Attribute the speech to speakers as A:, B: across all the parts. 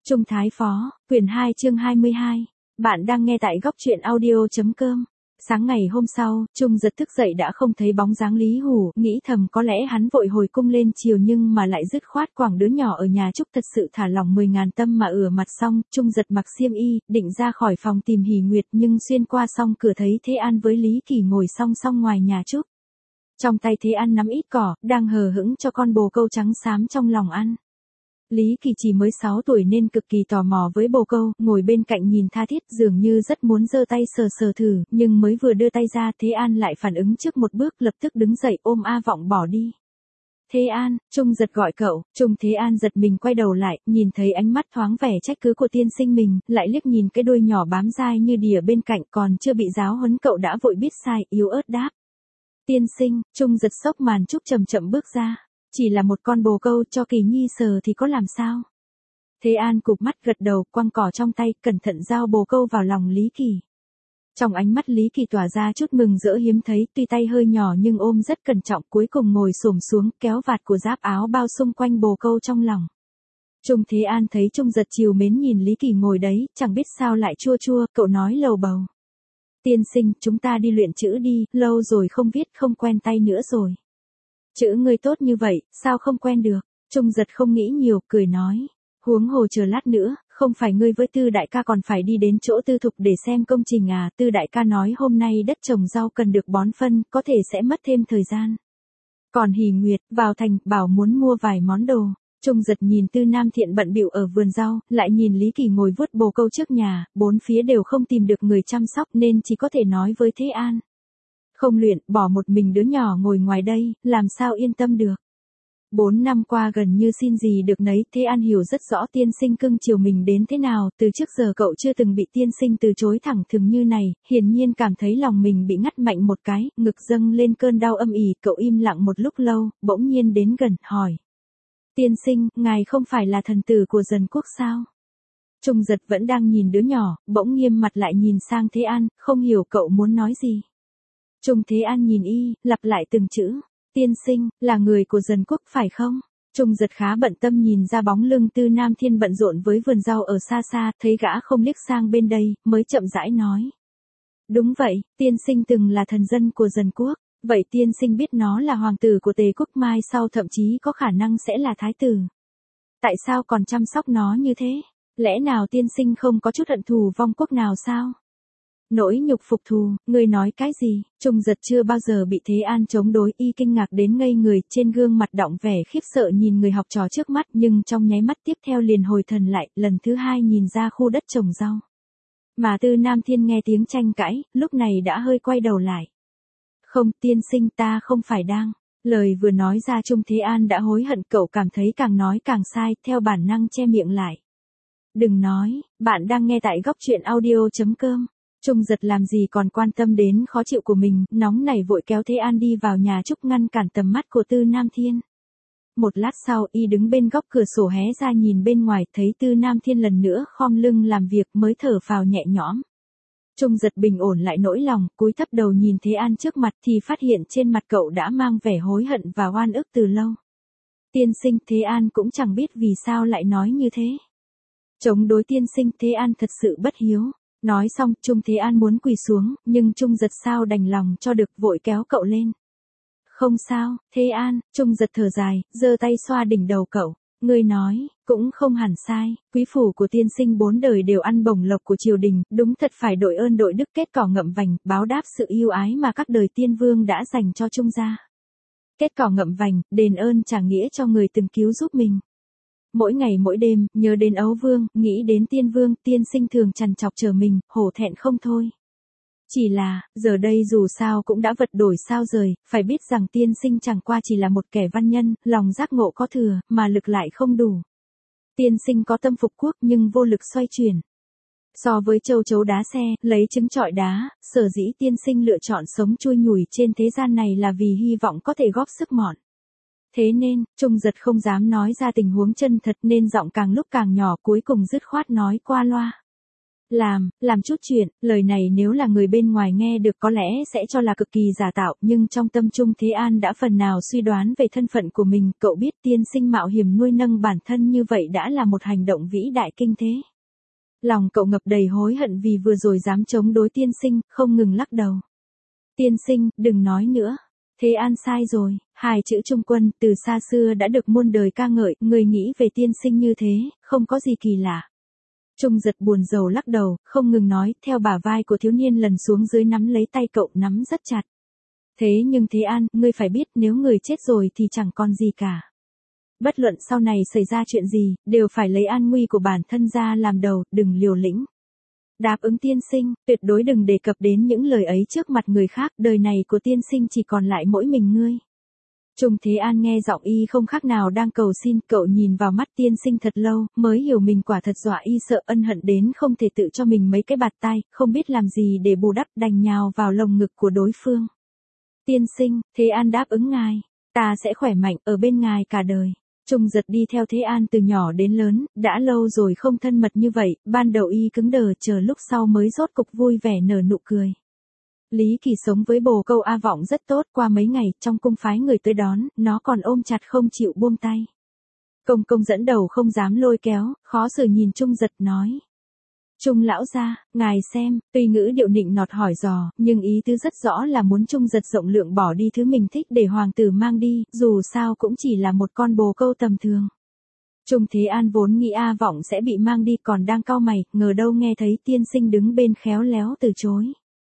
A: Trung Thái Phó, quyển 2 chương 22. Bạn đang nghe tại góc truyện audio.com. Sáng ngày hôm sau, Trung Giật thức dậy đã không thấy bóng dáng Lý Hủ, nghĩ thầm có lẽ hắn vội hồi cung lên chiều nhưng mà lại dứt khoát quảng đứa nhỏ ở nhà Trúc thật sự thả lòng 10.000 tâm mà ửa mặt xong, Trung Giật mặc xiêm y, định ra khỏi phòng tìm Hỷ Nguyệt nhưng xuyên qua xong cửa thấy Thế An với Lý Kỳ ngồi song song ngoài nhà Trúc. Trong tay Thế An nắm ít cỏ, đang hờ hững cho con bồ câu trắng xám trong lòng ăn. Lý Kỳ chỉ mới 6 tuổi nên cực kỳ tò mò với bồ câu, ngồi bên cạnh nhìn tha thiết dường như rất muốn giơ tay sờ sờ thử, nhưng mới vừa đưa tay ra Thế An lại phản ứng trước một bước lập tức đứng dậy ôm A Vọng bỏ đi. Thế An, Trung Giật gọi cậu, Trung Thế An giật mình quay đầu lại, nhìn thấy ánh mắt thoáng vẻ trách cứ của tiên sinh mình, lại liếc nhìn cái đuôi nhỏ bám dai như đỉa bên cạnh còn chưa bị giáo huấn cậu đã vội biết sai, yếu ớt đáp. Tiên sinh, Trung Giật xốc màn trúc chậm chậm bước ra. Chỉ là một con bồ câu cho Kỳ Nhi sờ thì có làm sao? Thế An cụp mắt gật đầu, quăng cỏ trong tay, cẩn thận giao bồ câu vào lòng Lý Kỳ. Trong ánh mắt Lý Kỳ tỏa ra chút mừng rỡ hiếm thấy, tuy tay hơi nhỏ nhưng ôm rất cẩn trọng, cuối cùng ngồi xổm xuống, kéo vạt của giáp áo bao xung quanh bồ câu trong lòng. Trung Thế An thấy Trung Giật trìu mến nhìn Lý Kỳ ngồi đấy, chẳng biết sao lại chua chua, cậu nói lầu bầu. Tiên sinh, chúng ta đi luyện chữ đi, lâu rồi không viết không quen tay nữa rồi. Chữ ngươi tốt như vậy, sao không quen được? Trung Giật không nghĩ nhiều, cười nói. Huống hồ chờ lát nữa, không phải ngươi với Tư đại ca còn phải đi đến chỗ Tư Thục để xem công trình à? Tư đại ca nói hôm nay đất trồng rau cần được bón phân, có thể sẽ mất thêm thời gian. Còn Hỷ Nguyệt, vào thành, bảo muốn mua vài món đồ. Trung Giật nhìn Tư Nam Thiện bận bịu ở vườn rau, lại nhìn Lý Kỳ ngồi vuốt bồ câu trước nhà, bốn phía đều không tìm được người chăm sóc nên chỉ có thể nói với Thế An. Không luyện, bỏ một mình đứa nhỏ ngồi ngoài đây, làm sao yên tâm được. 4 năm qua gần như xin gì được nấy, Thế An hiểu rất rõ tiên sinh cưng chiều mình đến thế nào, từ trước giờ cậu chưa từng bị tiên sinh từ chối thẳng thừng như này, hiển nhiên cảm thấy lòng mình bị ngắt mạnh một cái, ngực dâng lên cơn đau âm ỉ, cậu im lặng một lúc lâu, bỗng nhiên đến gần, hỏi. Tiên sinh, ngài không phải là thần tử của Dần Quốc sao? Trung Giật vẫn đang nhìn đứa nhỏ, bỗng nghiêm mặt lại nhìn sang Thế An, không hiểu cậu muốn nói gì. Trung Thế An nhìn y, lặp lại từng chữ. Tiên sinh, là người của Dần Quốc phải không? Trung Giật khá bận tâm nhìn ra bóng lưng Tư Nam Thiên bận rộn với vườn rau ở xa xa, thấy gã không liếc sang bên đây, mới chậm rãi nói. Đúng vậy, tiên sinh từng là thần dân của Dần Quốc, vậy tiên sinh biết nó là hoàng tử của Tề Quốc mai sau thậm chí có khả năng sẽ là thái tử. Tại sao còn chăm sóc nó như thế? Lẽ nào tiên sinh không có chút hận thù vong quốc nào sao? Nỗi nhục phục thù, ngươi nói cái gì? Trung Giật chưa bao giờ bị Thế An chống đối, y kinh ngạc đến ngây người, trên gương mặt đọng vẻ khiếp sợ nhìn người học trò trước mắt, nhưng trong nháy mắt tiếp theo liền hồi thần lại, lần thứ hai nhìn ra khu đất trồng rau. Mà Tư Nam Thiên nghe tiếng tranh cãi, lúc này đã hơi quay đầu lại. Không, tiên sinh, ta không phải đang. Lời vừa nói ra Trung Thế An đã hối hận, cậu cảm thấy càng nói càng sai, theo bản năng che miệng lại. Đừng nói, bạn đang nghe tại góc truyện audio.com. Trung Giật làm gì còn quan tâm đến khó chịu của mình, nóng nảy vội kéo Thế An đi vào nhà Trúc ngăn cản tầm mắt của Tư Nam Thiên. Một lát sau y đứng bên góc cửa sổ hé ra nhìn bên ngoài, thấy Tư Nam Thiên lần nữa khom lưng làm việc mới thở phào nhẹ nhõm. Trung Giật bình ổn lại nỗi lòng, cúi thấp đầu nhìn Thế An trước mặt thì phát hiện trên mặt cậu đã mang vẻ hối hận và oan ức từ lâu. Tiên sinh, Thế An cũng chẳng biết vì sao lại nói như thế. Chống đối tiên sinh, Thế An thật sự bất hiếu. Nói xong, Trung Thế An muốn quỳ xuống, nhưng Trung Giật sao đành lòng cho được, vội kéo cậu lên. Không sao, Thế An, Trung Giật thở dài, giơ tay xoa đỉnh đầu cậu. Ngươi nói, cũng không hẳn sai, quý phủ của tiên sinh 4 đời đều ăn bổng lộc của triều đình, đúng thật phải đội ơn đội đức kết cỏ ngậm vành, báo đáp sự yêu ái mà các đời tiên vương đã dành cho Trung gia. Kết cỏ ngậm vành, đền ơn trả nghĩa cho người từng cứu giúp mình. Mỗi ngày mỗi đêm, nhớ đến Ấu Vương, nghĩ đến Tiên Vương, tiên sinh thường trằn trọc chờ mình, hổ thẹn không thôi. Chỉ là, giờ đây dù sao cũng đã vật đổi sao rời, phải biết rằng tiên sinh chẳng qua chỉ là một kẻ văn nhân, lòng giác ngộ có thừa, mà lực lại không đủ. Tiên sinh có tâm phục quốc nhưng vô lực xoay chuyển. So với châu chấu đá xe, lấy trứng trọi đá, sở dĩ tiên sinh lựa chọn sống chui nhủi trên thế gian này là vì hy vọng có thể góp sức mọn. Thế nên, Trung Giật không dám nói ra tình huống chân thật nên giọng càng lúc càng nhỏ, cuối cùng dứt khoát nói qua loa. Làm chút chuyện, lời này nếu là người bên ngoài nghe được có lẽ sẽ cho là cực kỳ giả tạo, nhưng trong tâm Trung Thế An đã phần nào suy đoán về thân phận của mình, cậu biết tiên sinh mạo hiểm nuôi nâng bản thân như vậy đã là một hành động vĩ đại kinh thế. Lòng cậu ngập đầy hối hận vì vừa rồi dám chống đối tiên sinh, không ngừng lắc đầu. Tiên sinh, đừng nói nữa. Thế An sai rồi, hai chữ Trung Quân từ xa xưa đã được muôn đời ca ngợi, người nghĩ về tiên sinh như thế, không có gì kỳ lạ. Trung Giật buồn rầu lắc đầu, không ngừng nói, theo bả vai của thiếu niên lần xuống dưới nắm lấy tay cậu nắm rất chặt. Thế nhưng Thế An, ngươi phải biết nếu người chết rồi thì chẳng còn gì cả. Bất luận sau này xảy ra chuyện gì, đều phải lấy an nguy của bản thân ra làm đầu, đừng liều lĩnh. Đáp ứng tiên sinh, tuyệt đối đừng đề cập đến những lời ấy trước mặt người khác, đời này của tiên sinh chỉ còn lại mỗi mình ngươi. Trung Thế An nghe giọng y không khác nào đang cầu xin, cậu nhìn vào mắt tiên sinh thật lâu, mới hiểu mình quả thật dọa y sợ ân hận đến không thể tự cho mình mấy cái bạt tai, không biết làm gì để bù đắp đành nhào vào lồng ngực của đối phương. Tiên sinh, Thế An đáp ứng ngài, ta sẽ khỏe mạnh ở bên ngài cả đời. Trung Giật đi theo Thế An từ nhỏ đến lớn, đã lâu rồi không thân mật như vậy, ban đầu y cứng đờ chờ lúc sau mới rốt cục vui vẻ nở nụ cười. Lý Kỳ sống với bồ câu A Vọng rất tốt, qua mấy ngày, trong cung phái người tới đón, nó còn ôm chặt không chịu buông tay. Công công dẫn đầu không dám lôi kéo, khó xử nhìn Trung Giật nói. Trung lão gia, ngài xem, tuy ngữ điệu nịnh nọt hỏi dò, nhưng ý tứ rất rõ là muốn Trung Giật rộng lượng bỏ đi thứ mình thích để hoàng tử mang đi, dù sao cũng chỉ là một con bồ câu tầm thường. Trung Thế An vốn nghĩ A Vọng sẽ bị mang đi còn đang cau mày, ngờ đâu nghe thấy tiên sinh đứng bên khéo léo từ chối.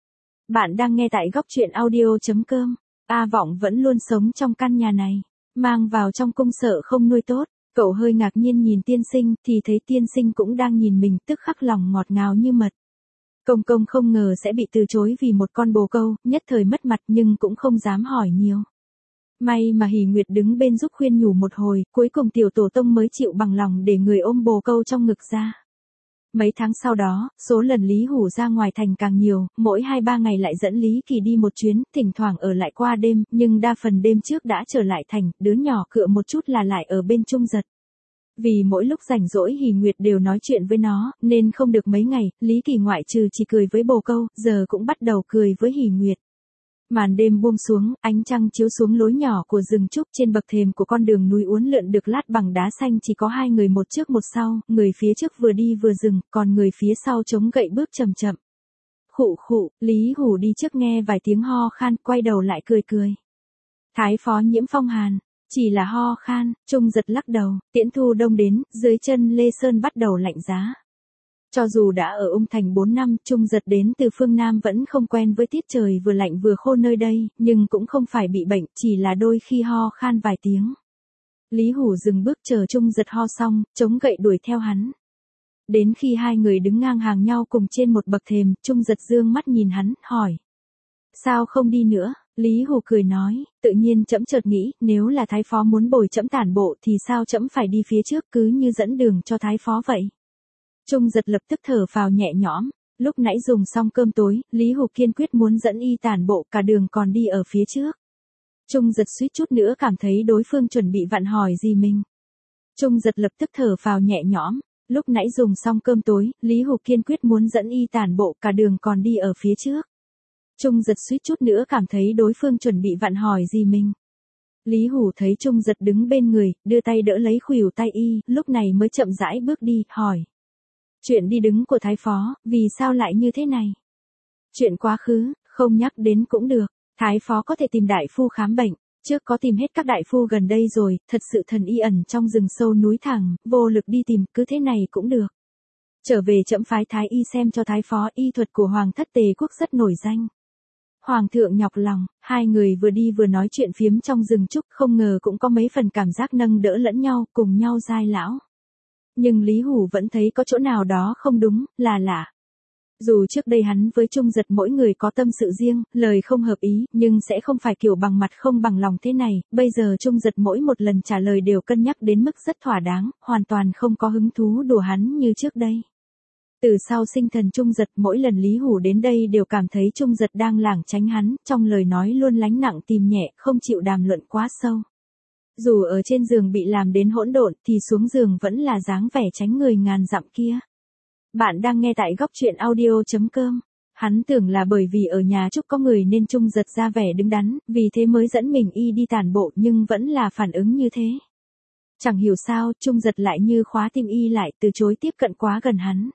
A: Bạn đang nghe tại góc truyện audio.com. A Vọng vẫn luôn sống trong căn nhà này, mang vào trong cung sợ không nuôi tốt. Cậu hơi ngạc nhiên nhìn tiên sinh thì thấy tiên sinh cũng đang nhìn mình, tức khắc lòng ngọt ngào như mật. Công công không ngờ sẽ bị từ chối vì một con bồ câu, nhất thời mất mặt nhưng cũng không dám hỏi nhiều. May mà Hỷ Nguyệt đứng bên giúp khuyên nhủ một hồi, cuối cùng tiểu tổ tông mới chịu bằng lòng để người ôm bồ câu trong ngực ra. Mấy tháng sau đó, số lần Lý Hủ ra ngoài thành càng nhiều, mỗi 2-3 ngày lại dẫn Lý Kỳ đi một chuyến, thỉnh thoảng ở lại qua đêm, nhưng đa phần đêm trước đã trở lại thành, đứa nhỏ cựa một chút là lại ở bên Trung Giật. Vì mỗi lúc rảnh rỗi Hỷ Nguyệt đều nói chuyện với nó, nên không được mấy ngày, Lý Kỳ ngoại trừ chỉ cười với bồ câu, giờ cũng bắt đầu cười với Hỷ Nguyệt. Màn đêm buông xuống, ánh trăng chiếu xuống lối nhỏ của rừng trúc trên bậc thềm của con đường núi uốn lượn được lát bằng đá xanh chỉ có hai người một trước một sau, người phía trước vừa đi vừa dừng, còn người phía sau chống gậy bước chậm chậm. Khụ khụ, Lý Hủ đi trước nghe vài tiếng ho khan, quay đầu lại cười cười. Thái phó Nhiễm Phong hàn, chỉ là ho khan, Trung Giật lắc đầu, tiễn thu đông đến, dưới chân Lê Sơn bắt đầu lạnh giá. Cho dù đã ở Ung Thành 4 năm, Trung Giật đến từ phương Nam vẫn không quen với tiết trời vừa lạnh vừa khô nơi đây, nhưng cũng không phải bị bệnh, chỉ là đôi khi ho khan vài tiếng. Lý Hủ dừng bước chờ Trung Giật ho xong, chống gậy đuổi theo hắn. Đến khi hai người đứng ngang hàng nhau cùng trên một bậc thềm, Trung Giật dương mắt nhìn hắn, hỏi. Sao không đi nữa? Lý Hủ cười nói, tự nhiên trẫm chợt nghĩ, nếu là thái phó muốn bồi trẫm tản bộ thì sao trẫm phải đi phía trước cứ như dẫn đường cho thái phó vậy. Trung Giật lập tức thở phào nhẹ nhõm, lúc nãy dùng xong cơm tối, Lý Hủ kiên quyết muốn dẫn y tản bộ cả đường còn đi ở phía trước. Trung Giật suýt chút nữa cảm thấy đối phương chuẩn bị vặn hỏi gì mình. Trung Giật lập tức thở phào nhẹ nhõm, lúc nãy dùng xong cơm tối, Lý Hủ kiên quyết muốn dẫn y tản bộ cả đường còn đi ở phía trước. Trung Giật suýt chút nữa cảm thấy đối phương chuẩn bị vặn hỏi gì mình. Lý Hủ thấy Trung Giật đứng bên người, đưa tay đỡ lấy khuỷu tay y, lúc này mới chậm rãi bước đi, hỏi. Chuyện đi đứng của thái phó, vì sao lại như thế này? Chuyện quá khứ, không nhắc đến cũng được, thái phó có thể tìm đại phu khám bệnh, trước có tìm hết các đại phu gần đây rồi, thật sự thần y ẩn trong rừng sâu núi thẳng, vô lực đi tìm, cứ thế này cũng được. Trở về trẫm phái thái y xem cho thái phó, y thuật của Hoàng thất Tề quốc rất nổi danh. Hoàng thượng nhọc lòng, hai người vừa đi vừa nói chuyện phiếm trong rừng trúc, không ngờ cũng có mấy phần cảm giác nâng đỡ lẫn nhau, cùng nhau giai lão. Nhưng Lý Hủ vẫn thấy có chỗ nào đó không đúng, là lạ. Dù trước đây hắn với Trung Giật mỗi người có tâm sự riêng, lời không hợp ý, nhưng sẽ không phải kiểu bằng mặt không bằng lòng thế này, bây giờ Trung Giật mỗi một lần trả lời đều cân nhắc đến mức rất thỏa đáng, hoàn toàn không có hứng thú đùa hắn như trước đây. Từ sau sinh thần Trung Giật, mỗi lần Lý Hủ đến đây đều cảm thấy Trung Giật đang lảng tránh hắn, trong lời nói luôn lánh nặng tìm nhẹ, không chịu đàm luận quá sâu. Dù ở trên giường bị làm đến hỗn độn thì xuống giường vẫn là dáng vẻ tránh người ngàn dặm kia. Bạn đang nghe tại góc truyện audio.com. Hắn tưởng là bởi vì ở nhà chúc có người nên Trung Giật ra vẻ đứng đắn, vì thế mới dẫn mình y đi tản bộ nhưng vẫn là phản ứng như thế. Chẳng hiểu sao, Trung Giật lại như khóa tim y lại, từ chối tiếp cận quá gần hắn.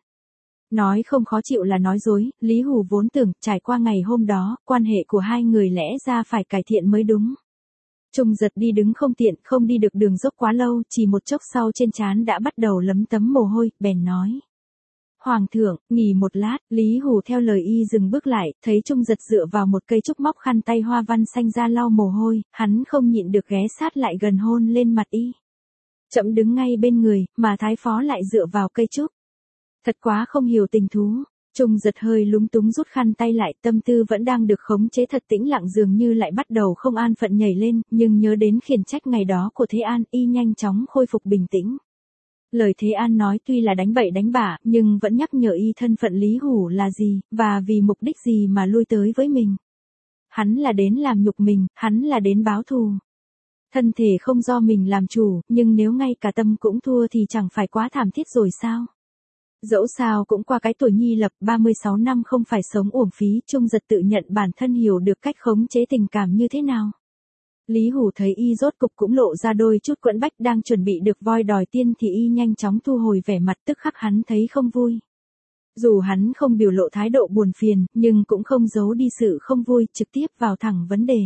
A: Nói không khó chịu là nói dối, Lý Hủ vốn tưởng, trải qua ngày hôm đó, quan hệ của hai người lẽ ra phải cải thiện mới đúng. Trung Giật đi đứng không tiện, không đi được đường dốc quá lâu, chỉ một chốc sau trên trán đã bắt đầu lấm tấm mồ hôi, bèn nói. Hoàng thượng, nghỉ một lát, Lý Hủ theo lời y dừng bước lại, thấy Trung Giật dựa vào một cây trúc móc khăn tay hoa văn xanh ra lau mồ hôi, hắn không nhịn được ghé sát lại gần hôn lên mặt y. Chậm đứng ngay bên người, mà thái phó lại dựa vào cây trúc. Thật quá không hiểu tình thú. Trung Giật hơi lúng túng rút khăn tay lại, tâm tư vẫn đang được khống chế thật tĩnh lặng, dường như lại bắt đầu không an phận nhảy lên, nhưng nhớ đến khiển trách ngày đó của Thế An, y nhanh chóng khôi phục bình tĩnh. Lời Thế An nói tuy là đánh bậy đánh bạ, nhưng vẫn nhắc nhở y thân phận Lý Hủ là gì, và vì mục đích gì mà lui tới với mình. Hắn là đến làm nhục mình, hắn là đến báo thù. Thân thể không do mình làm chủ, nhưng nếu ngay cả tâm cũng thua thì chẳng phải quá thảm thiết rồi sao? Dẫu sao cũng qua cái tuổi nhi lập 36 năm không phải sống uổng phí, Trung Giật tự nhận bản thân hiểu được cách khống chế tình cảm như thế nào. Lý Hủ thấy y rốt cục cũng lộ ra đôi chút quẫn bách, đang chuẩn bị được voi đòi tiên thì y nhanh chóng thu hồi vẻ mặt, tức khắc hắn thấy không vui. Dù hắn không biểu lộ thái độ buồn phiền, nhưng cũng không giấu đi sự không vui, trực tiếp vào thẳng vấn đề.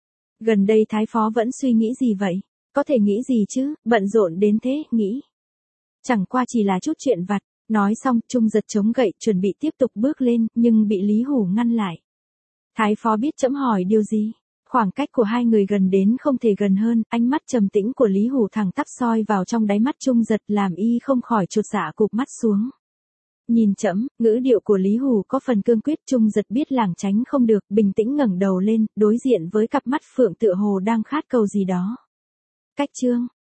A: Gần đây thái phó vẫn suy nghĩ gì vậy? Có thể nghĩ gì chứ, bận rộn đến thế, nghĩ. Chẳng qua chỉ là chút chuyện vặt. Nói xong, Trung Giật chống gậy, chuẩn bị tiếp tục bước lên, nhưng bị Lý Hủ ngăn lại. Thái phó biết trẫm hỏi điều gì? Khoảng cách của hai người gần đến không thể gần hơn, ánh mắt trầm tĩnh của Lý Hủ thẳng tắp soi vào trong đáy mắt Trung Giật, làm y không khỏi chột dạ cụp mắt xuống. Nhìn trẫm, ngữ điệu của Lý Hủ có phần cương quyết, Trung Giật biết lảng tránh không được, bình tĩnh ngẩng đầu lên, đối diện với cặp mắt phượng tựa hồ đang khát cầu gì đó. Cách chương